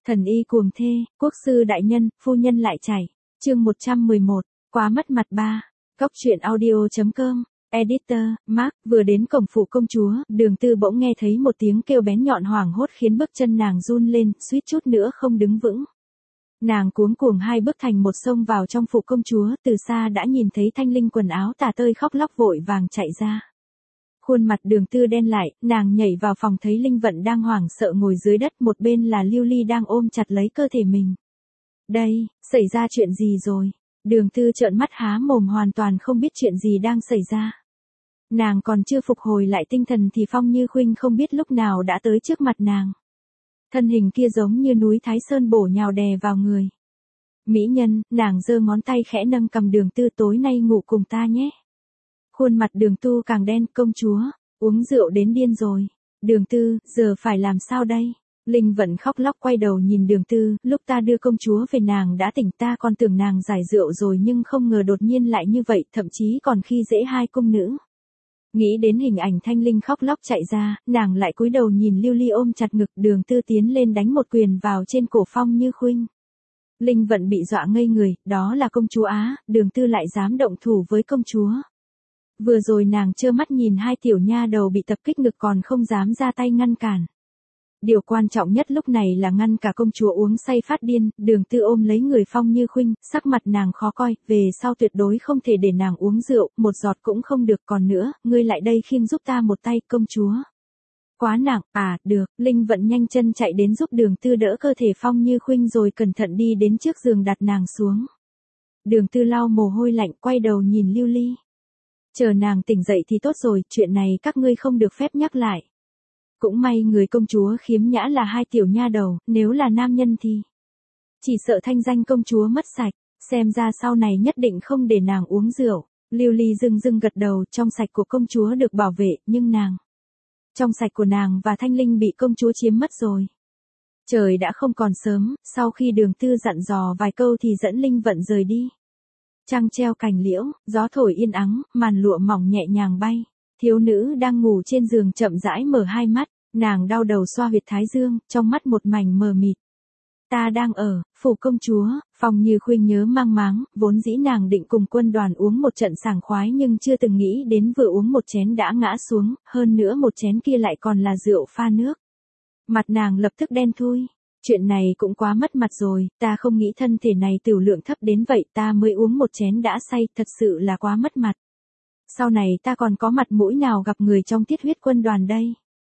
Thần y cuồng thê, quốc sư đại nhân, phu nhân lại chảy. Chương 111, quá mất mặt 3. Góc truyện audio.com. Editor, Mark, vừa đến cổng phủ công chúa, Đường Tư bỗng nghe thấy một tiếng kêu bén nhọn hoảng hốt khiến bước chân nàng run lên, suýt chút nữa không đứng vững. Nàng cuống cuồng hai bước thành một xông vào trong phủ công chúa, từ xa đã nhìn thấy Thanh Linh quần áo tả tơi khóc lóc vội vàng chạy ra. Khuôn mặt Đường Tư đen lại, nàng nhảy vào phòng thấy Linh Vận đang hoảng sợ ngồi dưới đất, một bên là Lưu Ly đang ôm chặt lấy cơ thể mình. Đây, xảy ra chuyện gì rồi? Đường Tư trợn mắt há mồm hoàn toàn không biết chuyện gì đang xảy ra. Nàng còn chưa phục hồi lại tinh thần thì Phong Như Khuynh không biết lúc nào đã tới trước mặt nàng. Thân hình kia giống như núi Thái Sơn bổ nhào đè vào người. Mỹ nhân, nàng giơ ngón tay khẽ nâng cầm Đường Tư, tối nay ngủ cùng ta nhé. Khuôn mặt Đường Tu càng đen, công chúa, uống rượu đến điên rồi. Đường Tư, giờ phải làm sao đây? Linh Vận khóc lóc quay đầu nhìn Đường Tư, lúc ta đưa công chúa về nàng đã tỉnh, ta còn tưởng nàng giải rượu rồi nhưng không ngờ đột nhiên lại như vậy, thậm chí còn khi dễ hai cung nữ. Nghĩ đến hình ảnh Thanh Linh khóc lóc chạy ra, nàng lại cúi đầu nhìn Lưu Ly ôm chặt ngực, Đường Tư tiến lên đánh một quyền vào trên cổ Phong Như Khuynh. Linh Vận bị dọa ngây người, đó là công chúa Á, Đường Tư lại dám động thủ với công chúa. Vừa rồi nàng trơ mắt nhìn hai tiểu nha đầu bị tập kích ngực còn không dám ra tay ngăn cản. Điều quan trọng nhất lúc này là ngăn cả công chúa uống say phát điên. Đường Tư ôm lấy người Phong Như Khuynh, sắc mặt nàng khó coi, về sau tuyệt đối không thể để nàng uống rượu, một giọt cũng không được. Còn nữa, ngươi lại đây khiêng giúp ta một tay, công chúa. Quá nặng, à, được. Linh Vận nhanh chân chạy đến giúp Đường Tư đỡ cơ thể Phong Như Khuynh rồi cẩn thận đi đến trước giường đặt nàng xuống. Đường Tư lau mồ hôi lạnh quay đầu nhìn Lưu Ly. Chờ nàng tỉnh dậy thì tốt rồi, chuyện này các ngươi không được phép nhắc lại. Cũng may người công chúa khiếm nhã là hai tiểu nha đầu, nếu là nam nhân thì chỉ sợ thanh danh công chúa mất sạch, xem ra sau này nhất định không để nàng uống rượu. Lưu Ly dưng dưng gật đầu, trong sạch của công chúa được bảo vệ, nhưng trong sạch của nàng và Thanh Linh bị công chúa chiếm mất rồi. Trời đã không còn sớm, sau khi Đường Tư dặn dò vài câu thì dẫn Linh Vận rời đi. Trăng treo cành liễu, gió thổi yên ắng, màn lụa mỏng nhẹ nhàng bay. Thiếu nữ đang ngủ trên giường chậm rãi mở hai mắt, nàng đau đầu xoa huyệt thái dương, trong mắt một mảnh mờ mịt. Ta đang ở phủ công chúa. Phong Như Khuynh nhớ mang máng, vốn dĩ nàng định cùng quân đoàn uống một trận sảng khoái nhưng chưa từng nghĩ đến vừa uống một chén đã ngã xuống, hơn nữa một chén kia lại còn là rượu pha nước. Mặt nàng lập tức đen thui. Chuyện này cũng quá mất mặt rồi, ta không nghĩ thân thể này tửu lượng thấp đến vậy, ta mới uống một chén đã say, thật sự là quá mất mặt. Sau này ta còn có mặt mũi nào gặp người trong Thiết Huyết quân đoàn đây?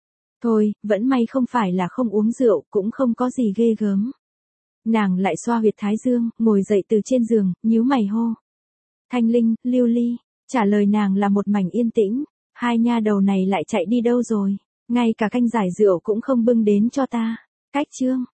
Thôi, vẫn may không phải là không uống rượu, cũng không có gì ghê gớm. Nàng lại xoa huyệt thái dương, ngồi dậy từ trên giường, nhíu mày hô. Thanh Linh, Lưu Ly, trả lời nàng là một mảnh yên tĩnh, hai nha đầu này lại chạy đi đâu rồi? Ngay cả canh giải rượu cũng không bưng đến cho ta. Cách chương